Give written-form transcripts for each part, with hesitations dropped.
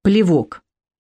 Плевок.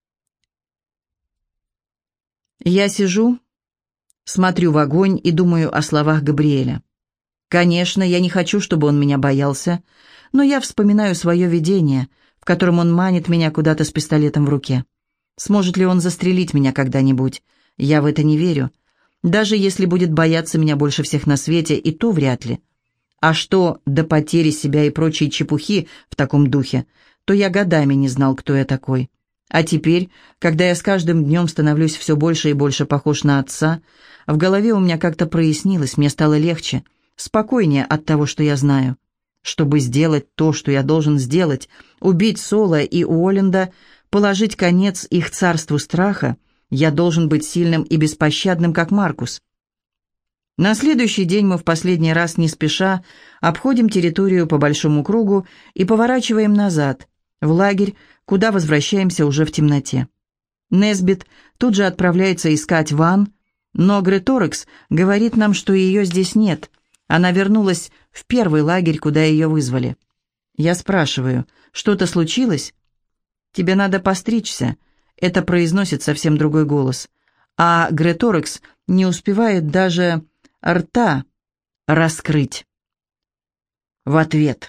Я сижу, смотрю в огонь и думаю о словах Габриэля. Конечно, я не хочу, чтобы он меня боялся, но я вспоминаю свое видение, в котором он манит меня куда-то с пистолетом в руке. Сможет ли он застрелить меня когда-нибудь? Я в это не верю. Даже если будет бояться меня больше всех на свете, и то вряд ли. А что до потери себя и прочей чепухи в таком духе, то я годами не знал, кто я такой. А теперь, когда я с каждым днем становлюсь все больше и больше похож на отца, в голове у меня как-то прояснилось, мне стало легче, спокойнее от того, что я знаю. Чтобы сделать то, что я должен сделать, убить Соло и Уолленда, положить конец их царству страха, я должен быть сильным и беспощадным, как Маркус. На следующий день мы в последний раз не спеша обходим территорию по большому кругу и поворачиваем назад, в лагерь, куда возвращаемся уже в темноте. Несбит тут же отправляется искать Ван, но Греторекс говорит нам, что ее здесь нет. Она вернулась в первый лагерь, куда ее вызвали. Я спрашиваю, что-то случилось? «Тебе надо постричься», — это произносит совсем другой голос. А Греторекс не успевает даже рта раскрыть. В ответ.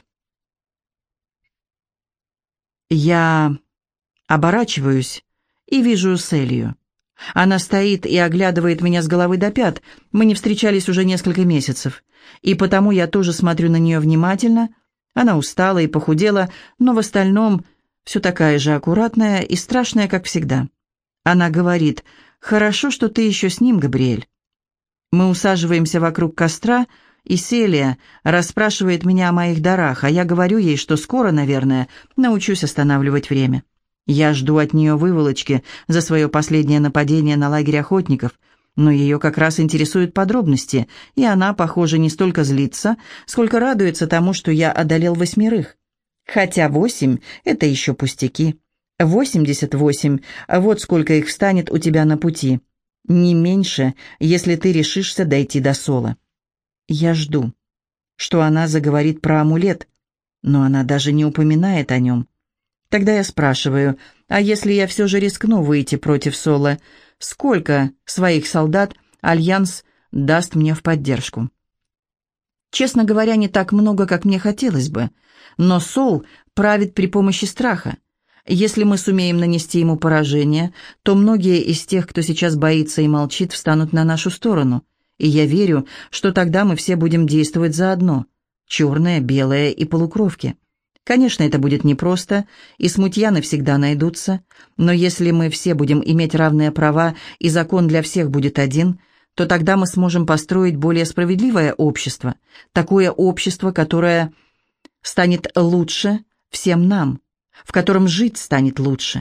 Я оборачиваюсь и вижу Селию. Она стоит и оглядывает меня с головы до пят. Мы не встречались уже несколько месяцев, и потому я тоже смотрю на нее внимательно. Она устала и похудела, но в остальном все такая же аккуратная и страшная, как всегда. Она говорит: «Хорошо, что ты еще с ним, Габриэль». Мы усаживаемся вокруг костра, и Селия расспрашивает меня о моих дарах, а я говорю ей, что скоро, наверное, научусь останавливать время. Я жду от нее выволочки за свое последнее нападение на лагерь охотников, но ее как раз интересуют подробности, и она, похоже, не столько злится, сколько радуется тому, что я одолел 8. Хотя 8 — это еще пустяки. 88 — вот сколько их встанет у тебя на пути. Не меньше, если ты решишься дойти до Соло. Я жду, что она заговорит про амулет, но она даже не упоминает о нем. Тогда я спрашиваю, а если я все же рискну выйти против Соло, сколько своих солдат Альянс даст мне в поддержку? Честно говоря, не так много, как мне хотелось бы, но Сол правит при помощи страха. Если мы сумеем нанести ему поражение, то многие из тех, кто сейчас боится и молчит, встанут на нашу сторону. И я верю, что тогда мы все будем действовать заодно. Черное, белое и полукровки. Конечно, это будет непросто, и смутьяны всегда найдутся, но если мы все будем иметь равные права, и закон для всех будет один, то тогда мы сможем построить более справедливое общество, такое общество, которое станет лучше всем нам, в котором жить станет лучше.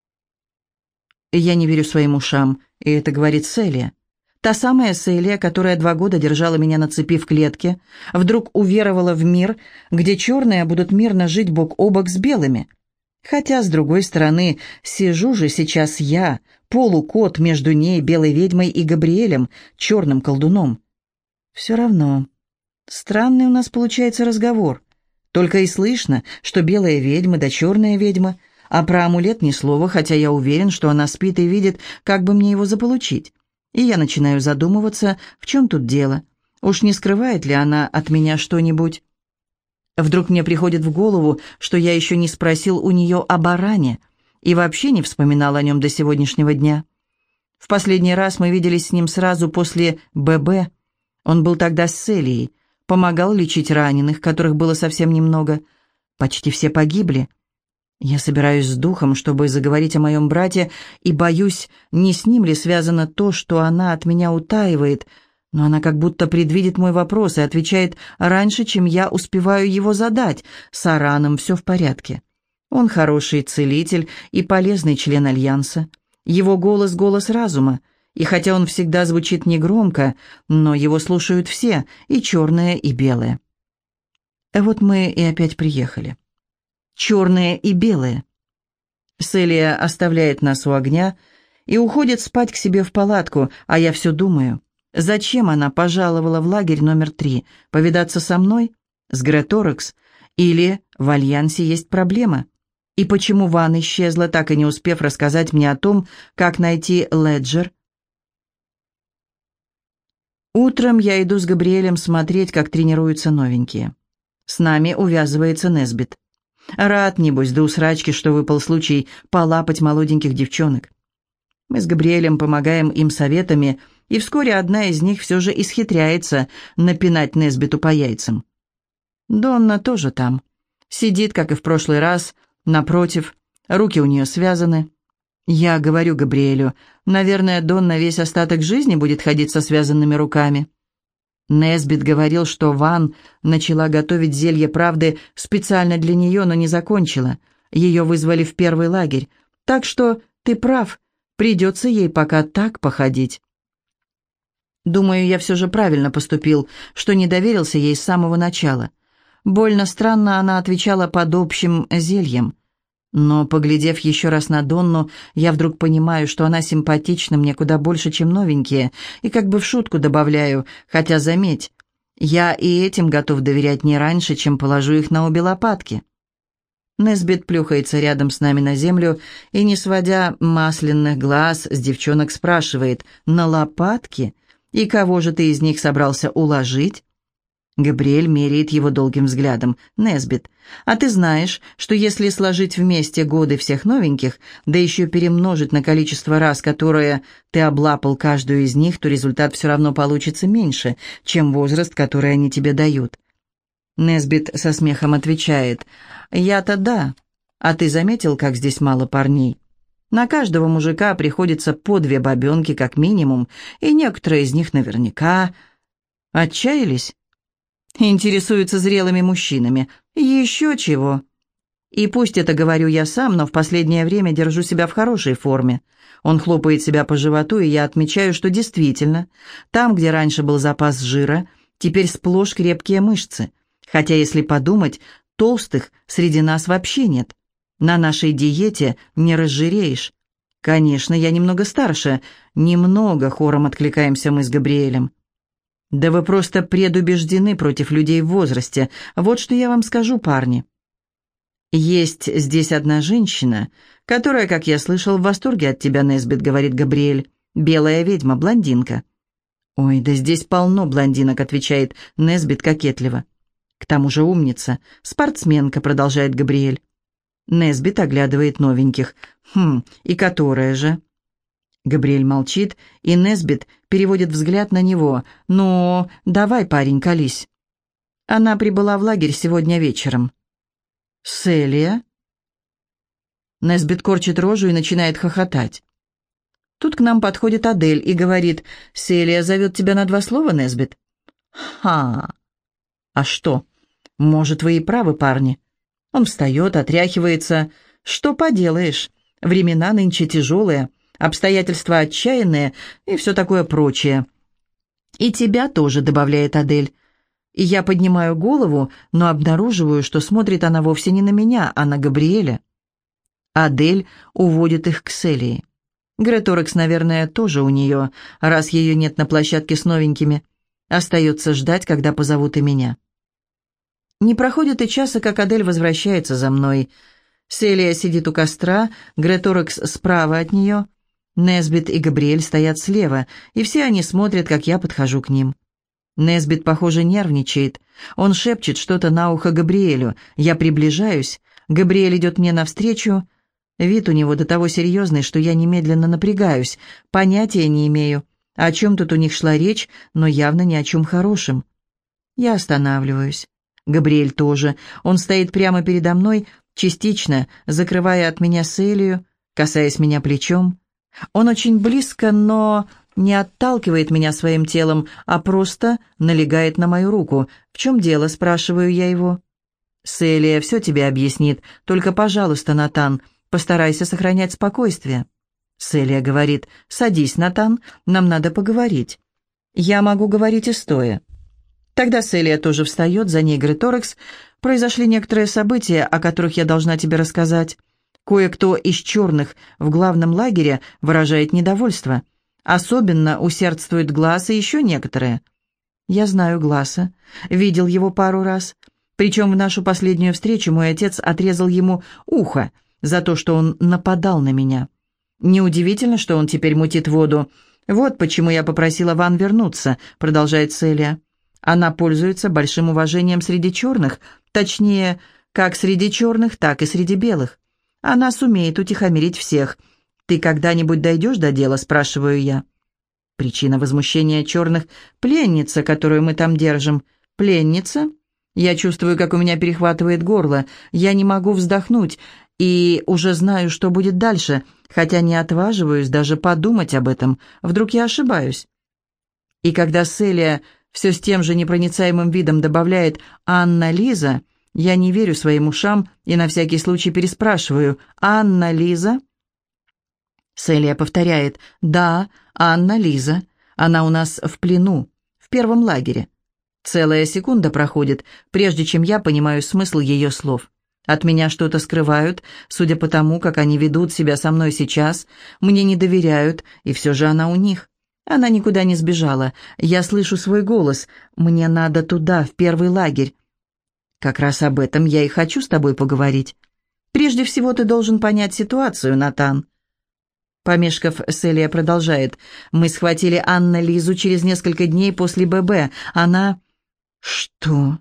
Я не верю своим ушам, и это говорит Селия. Та самая Селия, которая 2 года держала меня на цепи в клетке, вдруг уверовала в мир, где черные будут мирно жить бок о бок с белыми. Хотя, с другой стороны, сижу же сейчас я, полукот между ней, белой ведьмой, и Габриэлем, черным колдуном. Все равно. Странный у нас получается разговор. Только и слышно, что белая ведьма да черная ведьма, а про амулет ни слова, хотя я уверен, что она спит и видит, как бы мне его заполучить. И я начинаю задумываться, в чем тут дело. Уж не скрывает ли она от меня что-нибудь? Вдруг мне приходит в голову, что я еще не спросил у нее о баране и вообще не вспоминал о нем до сегодняшнего дня. В последний раз мы виделись с ним сразу после ББ. Он был тогда с Селией, помогал лечить раненых, которых было совсем немного. Почти все погибли. Я собираюсь с духом, чтобы заговорить о моем брате, и боюсь, не с ним ли связано то, что она от меня утаивает, но она как будто предвидит мой вопрос и отвечает раньше, чем я успеваю его задать. С Араном все в порядке. Он хороший целитель и полезный член Альянса. Его голос — голос разума, и хотя он всегда звучит негромко, но его слушают все, и черные, и белые. Вот мы и опять приехали. Черные и белые. Селия оставляет нас у огня и уходит спать к себе в палатку, а я все думаю, зачем она пожаловала в лагерь номер 3, повидаться со мной, с Греторекс, или в Альянсе есть проблема, И почему Ван исчезла, так и не успев рассказать мне о том, как найти Леджер? Утром я иду с Габриэлем смотреть, как тренируются новенькие. С нами увязывается Несбит. Рад, небось, до усрачки, что выпал случай полапать молоденьких девчонок. Мы с Габриэлем помогаем им советами, и вскоре одна из них все же исхитряется напинать Несбиту по яйцам. Донна тоже там. Сидит, как и в прошлый раз, напротив, руки у нее связаны. Я говорю Габриэлю, наверное, Донна весь остаток жизни будет ходить со связанными руками. Несбит говорил, что Ван начала готовить зелье правды специально для нее, но не закончила. Ее вызвали в первый лагерь. Так что ты прав, придется ей пока так походить. Думаю, я все же правильно поступил, что не доверился ей с самого начала. Больно странно она отвечала под общим зельем. Но, поглядев еще раз на Донну, я вдруг понимаю, что она симпатична мне куда больше, чем новенькие, и как бы в шутку добавляю, хотя, заметь, я и этим готов доверять не раньше, чем положу их на обе лопатки. Несбит плюхается рядом с нами на землю и, не сводя масляных глаз с девчонок, спрашивает: «На лопатки? И кого же ты из них собрался уложить?» Габриэль меряет его долгим взглядом. «Несбит, а ты знаешь, что если сложить вместе годы всех новеньких, да еще перемножить на количество раз, которое ты облапал каждую из них, то результат все равно получится меньше, чем возраст, который они тебе дают?» Несбит со смехом отвечает: «Я-то да. А ты заметил, как здесь мало парней? На каждого мужика приходится по 2 бабенки как минимум, и некоторые из них наверняка отчаялись. Интересуются зрелыми мужчинами. Еще чего. И пусть это говорю я сам, но в последнее время держу себя в хорошей форме». Он хлопает себя по животу, и я отмечаю, что действительно, там, где раньше был запас жира, теперь сплошь крепкие мышцы. Хотя, если подумать, толстых среди нас вообще нет. На нашей диете не разжиреешь. Конечно, я немного старше. Немного, хором откликаемся мы с Габриэлем. «Да вы просто предубеждены против людей в возрасте. Вот что я вам скажу, парни. Есть здесь одна женщина, которая, как я слышал, в восторге от тебя, Несбит», — говорит Габриэль. «Белая ведьма, блондинка». «Ой, да здесь полно блондинок», — отвечает Несбит кокетливо. «К тому же умница, спортсменка», — продолжает Габриэль. Несбит оглядывает новеньких. И которая же?» Габриэль молчит, и Несбит переводит взгляд на него. «Ну, давай, парень, колись». «Она прибыла в лагерь сегодня вечером». «Селия?» Несбит корчит рожу и начинает хохотать. Тут к нам подходит Адель и говорит: «Селия зовет тебя на 2 слова, Несбит». «Ха! А что? Может, вы и правы, парни». Он встает, отряхивается. «Что поделаешь? Времена нынче тяжелые, обстоятельства отчаянные и все такое прочее». «И тебя тоже», — добавляет Адель. И я поднимаю голову, но обнаруживаю, что смотрит она вовсе не на меня, а на Габриэля. Адель уводит их к Селии. Греторекс, наверное, тоже у нее, раз ее нет на площадке с новенькими. Остается ждать, когда позовут и меня. Не проходит и часа, как Адель возвращается за мной. Селия сидит у костра, Греторекс справа от нее. Несбит и Габриэль стоят слева, и все они смотрят, как я подхожу к ним. Несбит, похоже, нервничает. Он шепчет что-то на ухо Габриэлю. Я приближаюсь. Габриэль идет мне навстречу. Вид у него до того серьезный, что я немедленно напрягаюсь. Понятия не имею, о чем тут у них шла речь, но явно ни о чем хорошем. Я останавливаюсь. Габриэль тоже. Он стоит прямо передо мной, частично закрывая от меня Селию, касаясь меня плечом. Он очень близко, но не отталкивает меня своим телом, а просто налегает на мою руку. «В чем дело?» — спрашиваю я его. «Селия все тебе объяснит. Только, пожалуйста, Натан, постарайся сохранять спокойствие». Селия говорит: «Садись, Натан, нам надо поговорить». Я могу говорить и стоя. Тогда Селия тоже встает, за ней Греторекс. Произошли некоторые события, о которых я должна тебе рассказать. Кое-кто из черных в главном лагере выражает недовольство. Особенно усердствует Гласс и еще некоторые. Я знаю Гласса, видел его пару раз. Причем в нашу последнюю встречу мой отец отрезал ему ухо, за то, что он нападал на меня. Неудивительно, что он теперь мутит воду. «Вот почему я попросила Ван вернуться», — продолжает Селия. «Она пользуется большим уважением среди черных, точнее, как среди черных, так и среди белых. Она сумеет утихомирить всех. Ты когда-нибудь дойдешь до дела?» — спрашиваю я. Причина возмущения черных — пленница, которую мы там держим. Пленница? Я чувствую, как у меня перехватывает горло. Я не могу вздохнуть и уже знаю, что будет дальше, хотя не отваживаюсь даже подумать об этом. Вдруг я ошибаюсь. И когда Селия все с тем же непроницаемым видом добавляет «Анна-Лиза», я не верю своим ушам и на всякий случай переспрашиваю «Анна-Лиза?» Селия повторяет «Да, Анна-Лиза. Она у нас в плену, в первом лагере». Целая секунда проходит, прежде чем я понимаю смысл ее слов. От меня что-то скрывают, судя по тому, как они ведут себя со мной сейчас. Мне не доверяют, и все же она у них. Она никуда не сбежала. Я слышу свой голос. «Мне надо туда, в первый лагерь». Как раз об этом я и хочу с тобой поговорить. Прежде всего ты должен понять ситуацию, Натан. Помешков, Селия продолжает. «Мы схватили Анна-Лизу через несколько дней после ББ. Она...» «Что?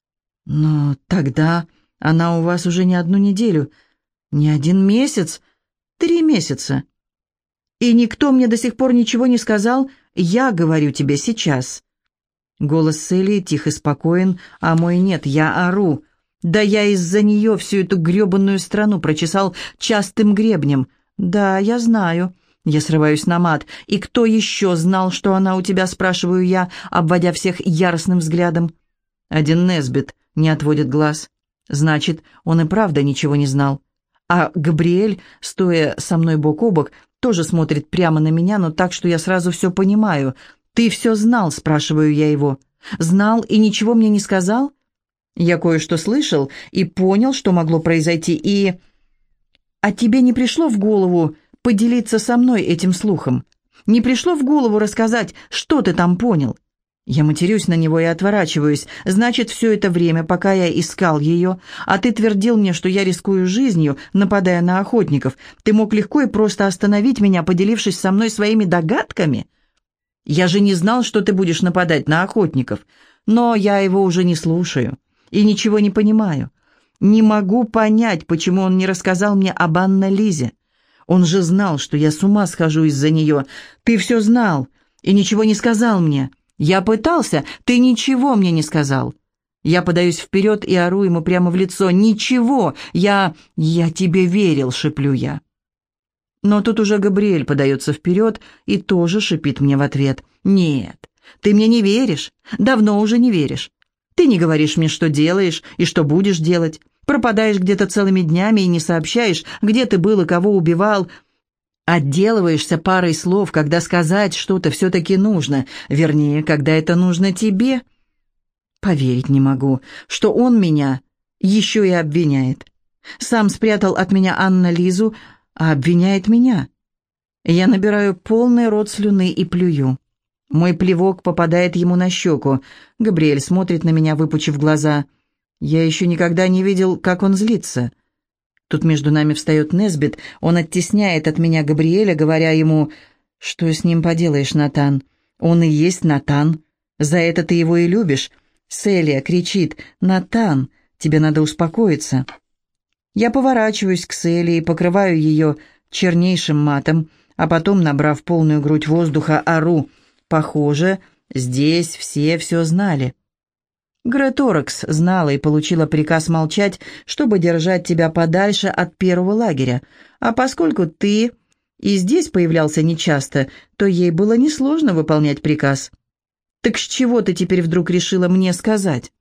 Но тогда она у вас уже не одну неделю, не один месяц, 3 месяца. И никто мне до сих пор ничего не сказал. Я говорю тебе сейчас». Голос Селии тих и спокоен, а мой нет, я ору. Да я из-за нее всю эту гребанную страну прочесал частым гребнем. «Да, я знаю». Я срываюсь на мат. «И кто еще знал, что она у тебя?» — спрашиваю я, обводя всех яростным взглядом. Один Несбит не отводит глаз. Значит, он и правда ничего не знал. А Габриэль, стоя со мной бок о бок, тоже смотрит прямо на меня, но так, что я сразу все понимаю. «Ты все знал?» — спрашиваю я его. «Знал и ничего мне не сказал?» Я кое-что слышал и понял, что могло произойти, и... «А тебе не пришло в голову поделиться со мной этим слухом? Не пришло в голову рассказать, что ты там понял?» Я матерюсь на него и отворачиваюсь. «Значит, все это время, пока я искал ее, а ты твердил мне, что я рискую жизнью, нападая на охотников, ты мог легко и просто остановить меня, поделившись со мной своими догадками? Я же не знал, что ты будешь нападать на охотников, но я его уже не слушаю и ничего не понимаю. Не могу понять, почему он не рассказал мне об Анне-Лизе. Он же знал, что я с ума схожу из-за нее. Ты все знал и ничего не сказал мне. Я пытался, ты ничего мне не сказал». Я подаюсь вперед и ору ему прямо в лицо. «Ничего! Я тебе верил», — шеплю я. Но тут уже Габриэль подается вперед и тоже шипит мне в ответ. «Нет, ты мне не веришь, давно уже не веришь. Ты не говоришь мне, что делаешь и что будешь делать. Пропадаешь где-то целыми днями и не сообщаешь, где ты был и кого убивал. Отделываешься парой слов, когда сказать что-то все-таки нужно, вернее, когда это нужно тебе. Поверить не могу, что он меня еще и обвиняет. Сам спрятал от меня Анна-Лизу, а обвиняет меня. Я набираю полный рот слюны и плюю. Мой плевок попадает ему на щеку. Габриэль смотрит на меня, выпучив глаза. Я еще никогда не видел, как он злится. Тут между нами встает Несбит. Он оттесняет от меня Габриэля, говоря ему: «Что с ним поделаешь, Натан? Он и есть Натан. За это ты его и любишь». Селия кричит: «Натан, тебе надо успокоиться». Я поворачиваюсь к Селии и покрываю ее чернейшим матом, а потом, набрав полную грудь воздуха, ору: «Похоже, здесь все знали». Греторакс знала и получила приказ молчать, чтобы держать тебя подальше от первого лагеря. А поскольку ты и здесь появлялся нечасто, то ей было несложно выполнять приказ. Так с чего ты теперь вдруг решила мне сказать?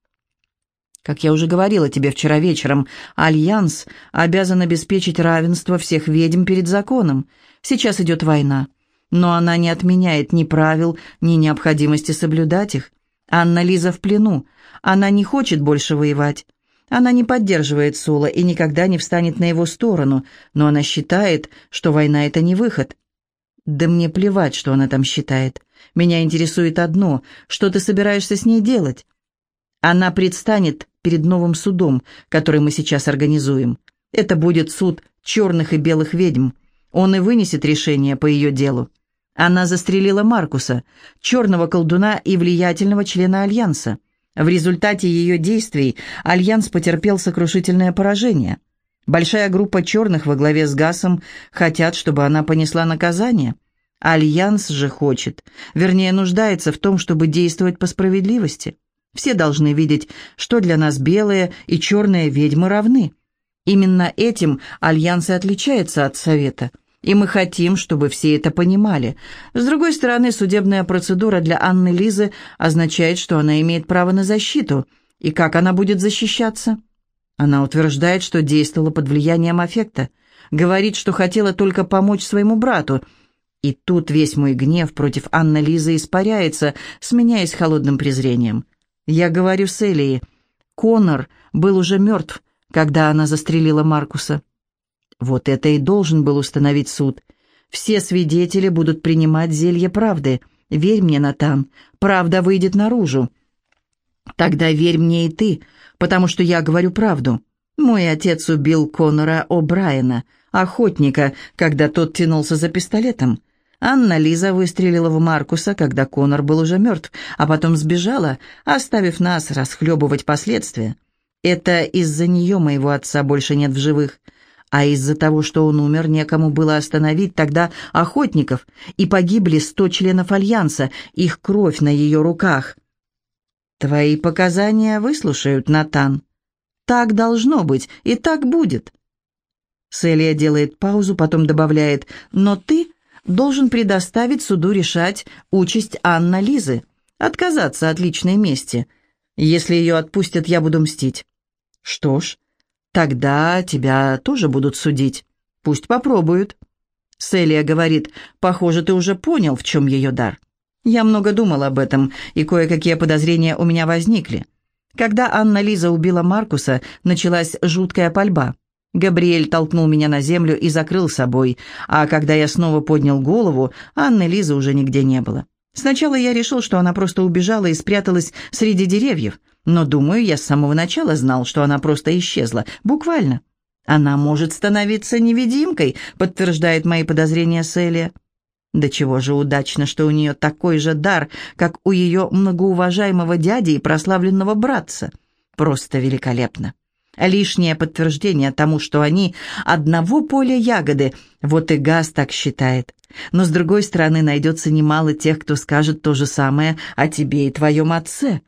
Как я уже говорила тебе вчера вечером, Альянс обязан обеспечить равенство всех ведьм перед законом. Сейчас идет война, но она не отменяет ни правил, ни необходимости соблюдать их. Анна-Лиза в плену. Она не хочет больше воевать. Она не поддерживает Соло и никогда не встанет на его сторону, но она считает, что война — это не выход. Да мне плевать, что она там считает. Меня интересует одно: что ты собираешься с ней делать? Она предстанет перед новым судом, который мы сейчас организуем. Это будет суд черных и белых ведьм. Он и вынесет решение по ее делу. Она застрелила Маркуса, черного колдуна и влиятельного члена Альянса. В результате ее действий Альянс потерпел сокрушительное поражение. Большая группа черных во главе с Гасом хотят, чтобы она понесла наказание. Альянс же хочет, вернее, нуждается в том, чтобы действовать по справедливости. Все должны видеть, что для нас белые и черные ведьмы равны. Именно этим Альянс и отличается от Совета. И мы хотим, чтобы все это понимали. С другой стороны, судебная процедура для Анны Лизы означает, что она имеет право на защиту. И как она будет защищаться? Она утверждает, что действовала под влиянием аффекта. Говорит, что хотела только помочь своему брату. И тут весь мой гнев против Анны Лизы испаряется, сменяясь холодным презрением. Я говорю с Элией. Конор был уже мертв, когда она застрелила Маркуса. Вот это и должен был установить суд. Все свидетели будут принимать зелье правды. Верь мне, Натан, правда выйдет наружу. Тогда верь мне и ты, потому что я говорю правду. Мой отец убил Конора О'Брайена, охотника, когда тот тянулся за пистолетом. Анна Лиза выстрелила в Маркуса, когда Конор был уже мертв, а потом сбежала, оставив нас расхлебывать последствия. Это из-за нее моего отца больше нет в живых. А из-за того, что он умер, некому было остановить тогда охотников, и погибли 100 членов Альянса, их кровь на ее руках. Твои показания выслушают, Натан. Так должно быть, и так будет. Селия делает паузу, потом добавляет, но ты должен предоставить суду решать участь Анны Лизы, отказаться от личной мести. Если ее отпустят, я буду мстить. Что ж, тогда тебя тоже будут судить. Пусть попробуют. Селия говорит, похоже, ты уже понял, в чем ее дар. Я много думал об этом, и кое-какие подозрения у меня возникли. Когда Анна Лиза убила Маркуса, началась жуткая пальба. Габриэль толкнул меня на землю и закрыл собой, а когда я снова поднял голову, Анны Лизы уже нигде не было. Сначала я решил, что она просто убежала и спряталась среди деревьев, но, думаю, я с самого начала знал, что она просто исчезла, буквально. «Она может становиться невидимкой», — подтверждает мои подозрения Селия. Да чего же удачно, что у нее такой же дар, как у ее многоуважаемого дяди и прославленного братца. Просто великолепно. Лишнее подтверждение тому, что они одного поля ягоды, вот и Гас так считает. Но, с другой стороны, найдется немало тех, кто скажет то же самое о тебе и твоем отце.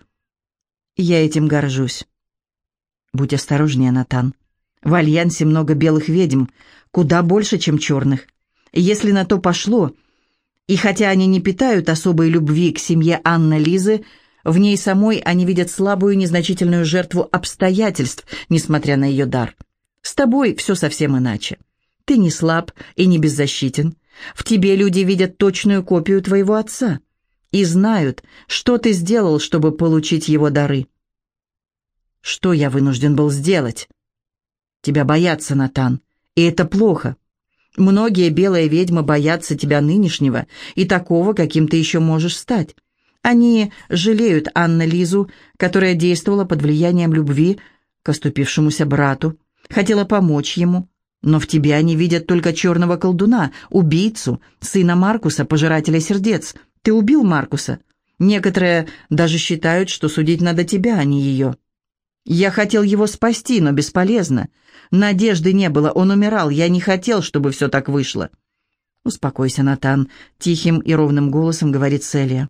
Я этим горжусь. Будь осторожнее, Натан. В Альянсе много белых ведьм, куда больше, чем черных. Если на то пошло, и хотя они не питают особой любви к семье Анны Лизы, в ней самой они видят слабую, незначительную жертву обстоятельств, несмотря на ее дар. С тобой все совсем иначе. Ты не слаб и не беззащитен. В тебе люди видят точную копию твоего отца и знают, что ты сделал, чтобы получить его дары. Что я вынужден был сделать? Тебя боятся, Натан, и это плохо. Многие белые ведьмы боятся тебя нынешнего и такого, каким ты еще можешь стать. Они жалеют Анну Лизу, которая действовала под влиянием любви к оступившемуся брату, хотела помочь ему, но в тебе они видят только черного колдуна, убийцу, сына Маркуса, пожирателя сердец. Ты убил Маркуса. Некоторые даже считают, что судить надо тебя, а не ее. Я хотел его спасти, но бесполезно. Надежды не было, он умирал, я не хотел, чтобы все так вышло. «Успокойся, Натан», — тихим и ровным голосом говорит Селия.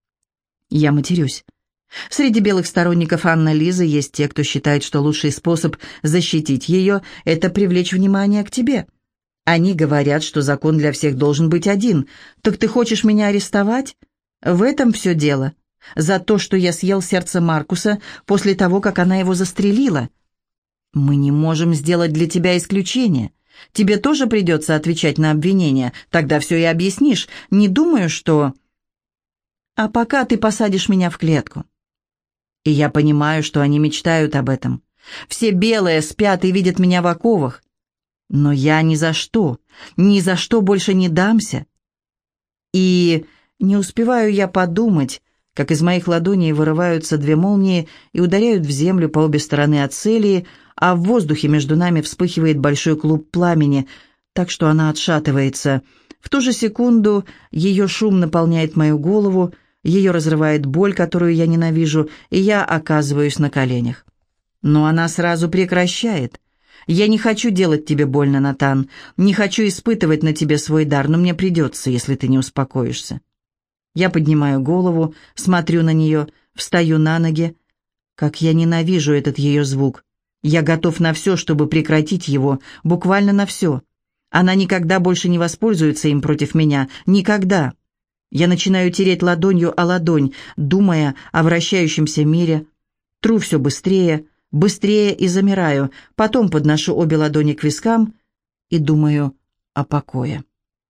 Я матерюсь. Среди белых сторонников Анны Лизы есть те, кто считает, что лучший способ защитить ее — это привлечь внимание к тебе. Они говорят, что закон для всех должен быть один. Так ты хочешь меня арестовать? В этом все дело. За то, что я съел сердце Маркуса после того, как она его застрелила. Мы не можем сделать для тебя исключение. Тебе тоже придется отвечать на обвинения. Тогда все и объяснишь. Не думаю, что... А пока ты посадишь меня в клетку. И я понимаю, что они мечтают об этом. Все белые спят и видят меня в оковах. Но я ни за что больше не дамся. И не успеваю я подумать, как из моих ладоней вырываются две молнии и ударяют в землю по обе стороны от Селии, а в воздухе между нами вспыхивает большой клуб пламени, так что она отшатывается. В ту же секунду ее шум наполняет мою голову, ее разрывает боль, которую я ненавижу, и я оказываюсь на коленях. Но она сразу прекращает. «Я не хочу делать тебе больно, Натан, не хочу испытывать на тебе свой дар, но мне придется, если ты не успокоишься». Я поднимаю голову, смотрю на нее, встаю на ноги. Как я ненавижу этот ее звук. Я готов на все, чтобы прекратить его, буквально на все. Она никогда больше не воспользуется им против меня. Никогда. Я начинаю тереть ладонью о ладонь, думая о вращающемся мире. Тру все быстрее, быстрее и замираю. Потом подношу обе ладони к вискам и думаю о покое.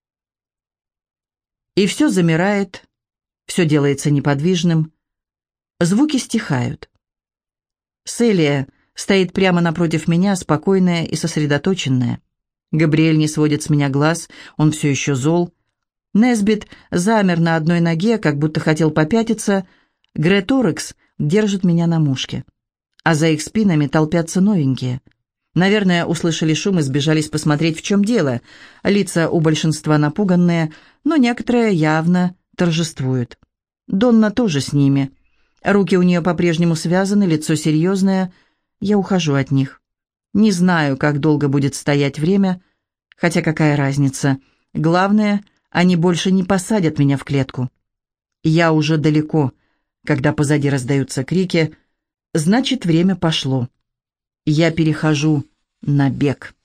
И все замирает, все делается неподвижным. Звуки стихают. Селия стоит прямо напротив меня, спокойная и сосредоточенная. Габриэль не сводит с меня глаз, он все еще зол. Несбит замер на одной ноге, как будто хотел попятиться. Греторекс держит меня на мушке. А за их спинами толпятся новенькие. Наверное, услышали шум и сбежались посмотреть, в чем дело. Лица у большинства напуганные, но некоторые явно торжествуют. Донна тоже с ними. Руки у нее по-прежнему связаны, лицо серьезное. Я ухожу от них. Не знаю, как долго будет стоять время, хотя какая разница. Главное, они больше не посадят меня в клетку. Я уже далеко, когда позади раздаются крики. Значит, время пошло. Я перехожу на бег.